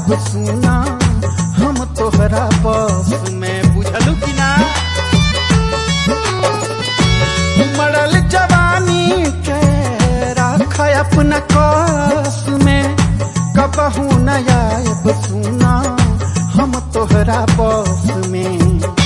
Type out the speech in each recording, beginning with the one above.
आयब सुना हम तोहरा बस में, बुझलू कि ना। मरल जवानी के राख अपना कस में, कबहू न आयब सुना हम तोहरा बस में।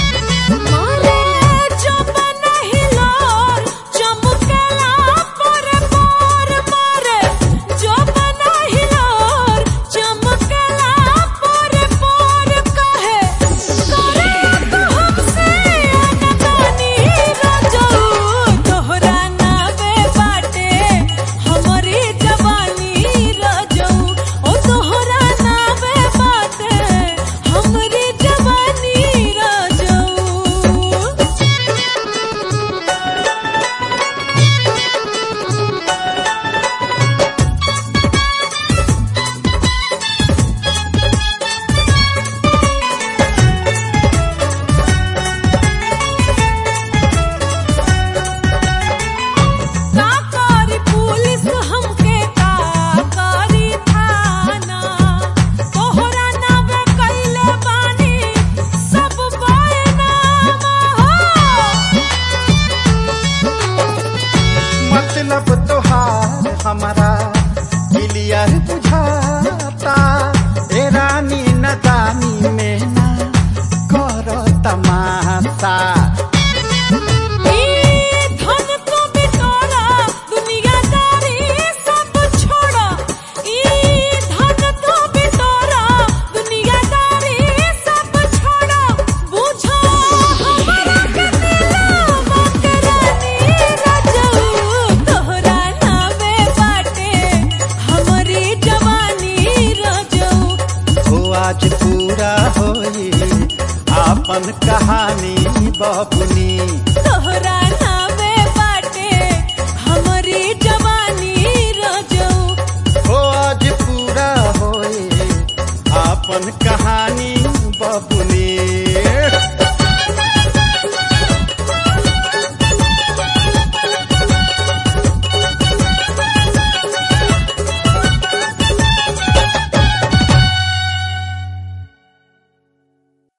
मतलब तोहार हमारा क्लियर बुझाता, ए रानी नदानी में ना करो तमाशा। आज पूरा होई आपन कहानी बबुनी।